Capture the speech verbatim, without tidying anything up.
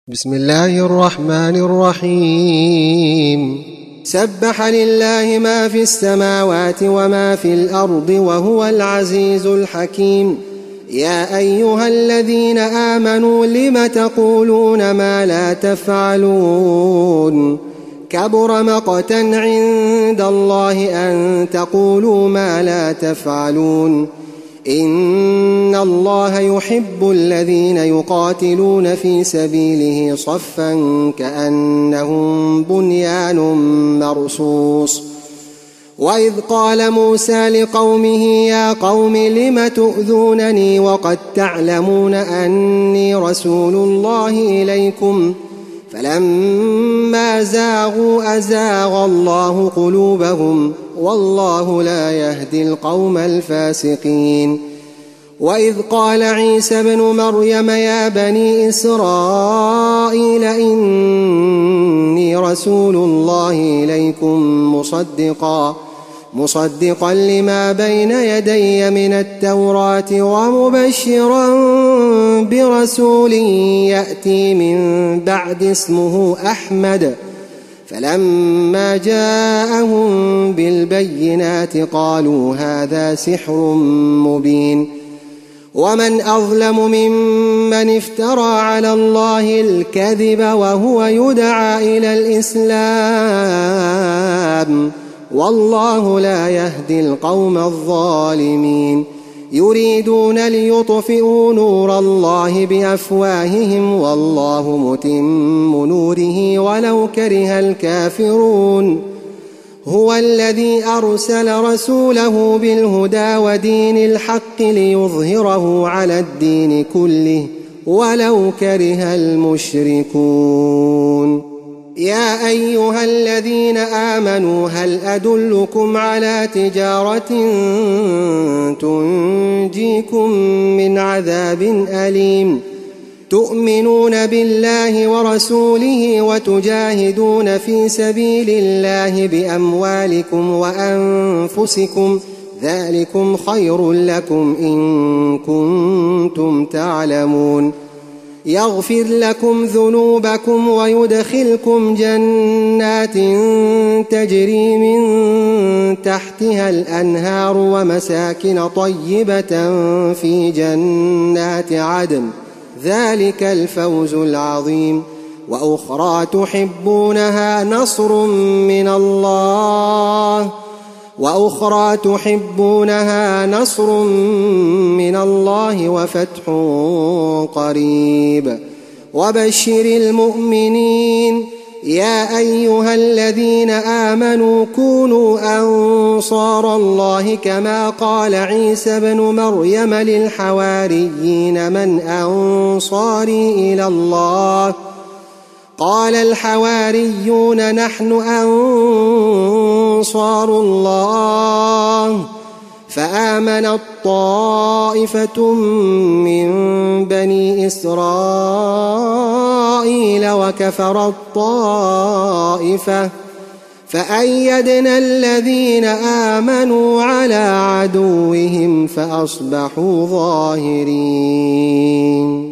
بسم الله الرحمن الرحيم سبح لله ما في السماوات وما في الأرض وهو العزيز الحكيم. يا أيها الذين آمنوا لم تقولون ما لا تفعلون كبر مقتا عند الله أن تقولوا ما لا تفعلون. إن الله يحب الذين يقاتلون في سبيله صفا كأنهم بنيان مرصوص. وإذ قال موسى لقومه يا قوم لم تؤذونني وقد تعلمون أني رسول الله إليكم فلما زاغوا أزاغ الله قلوبهم والله لا يهدي القوم الفاسقين. وإذ قال عيسى ابن مريم يا بني إسرائيل إني رسول الله إليكم مصدقا مصدقا لما بين يدي من التوراة ومبشرا برسول يأتي من بعد اسمه أحمد. فلما جاءهم بالبينات قالوا هذا سحر مبين. ومن أظلم ممن افترى على الله الكذب وهو يدعى إلى الإسلام والله لا يهدي القوم الظالمين. يريدون ليطفئوا نور الله بأفواههم والله متم نوره ولو كره الكافرون. هو الذي أرسل رسوله بالهدى ودين الحق ليظهره على الدين كله ولو كره المشركون. يا أيها الذين آمنوا هل أدلكم على تجارة تنجيكم من عذاب أليم تؤمنون بالله ورسوله وتجاهدون في سبيل الله بأموالكم وأنفسكم ذلكم خير لكم إن كنتم تعلمون. يغفر لكم ذنوبكم ويدخلكم جنات تجري من تحتها الأنهار ومساكن طيبة في جنات عدن ذلك الفوز العظيم. وأخرى تحبونها نصر من الله وأخرى تحبونها نصر من الله وفتح قريب وبشر المؤمنين. يا أيها الذين آمنوا كونوا أنصار الله كما قال عيسى ابن مريم للحواريين من أنصاري إلى الله قال الحواريون نحن أنصار الله. فآمنت طائفة من بني إسرائيل وكفرت طائفة فأيدنا الذين آمنوا على عدوهم فأصبحوا ظاهرين.